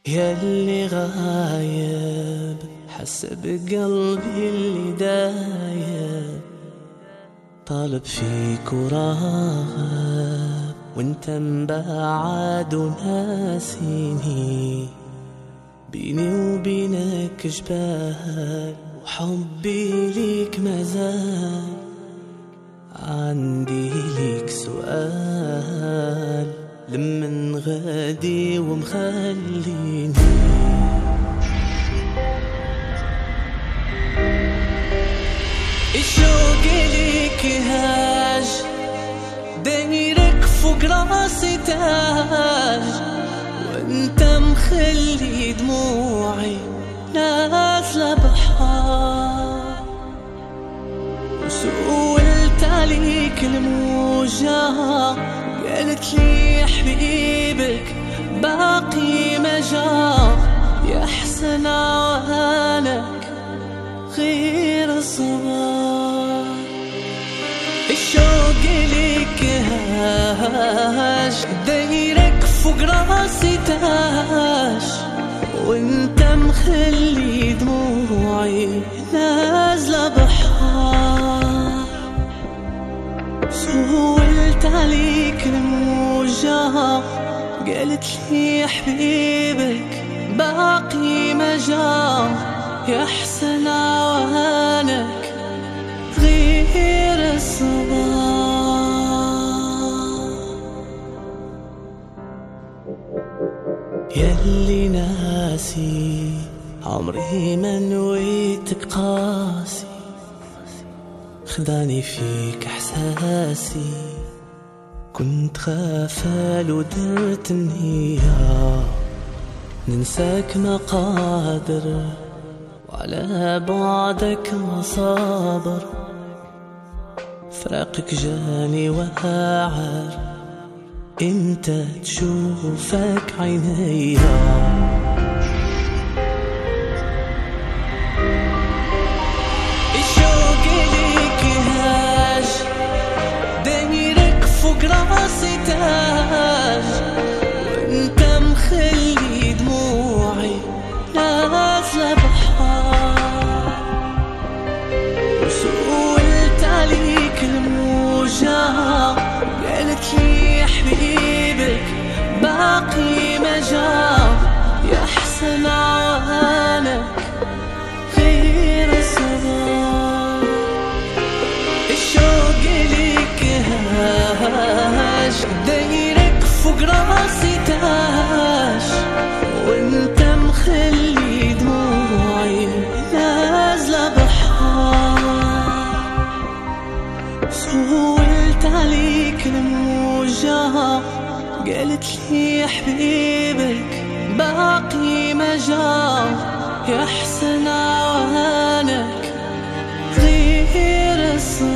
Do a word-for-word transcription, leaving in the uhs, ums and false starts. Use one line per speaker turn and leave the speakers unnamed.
ياللي غايب حس بقلبي اللي دايب، طالب فيك وراغب وانت مبعد وناسيني، بيني وبينك جبال وحبي ليك مازال. عندي ليك سؤال، لمن غادي ومخليني الشوق ليك هاج، دايرك فوق راسي تاج، وانت مخلي دموعي نازلة بحار. وسئلت عليك الموجة قالت لي يا حبيبك باقي مجال، يا حسن عوانك غير الصبر. الشوق ليك هاج، دايرك فوق راسي تاج، وانت مخلي دموعي نازلة بحار. سولت عليك الموجة قالت لي يا حبيبك باقي مجال، يا حسن عوانك غير الصبر. ياللي ناسي عمري ما نويتك قاسي، خداني فيك احساسي، كنت غافل ودرت النية، ننساك ما قادر وعلى بعدك ما صابر. فراقك جاني واعر، انت تشوفك عينيا. راسي تاج، وانت مخلي دموعي نازلة بحار. وسئلت عليك الموجة قالت لي يا حبيبك باقي مجال، يا حسن عوانك غير الصبر. الشوق ليك هاج، دايرك فوق راسي تاج، وانت مخلي دموعي نازلة بحار. سولت عليك الموجة قالت لي يا حبيبك باقي مجال، يا حسن عوانك غير الصبر.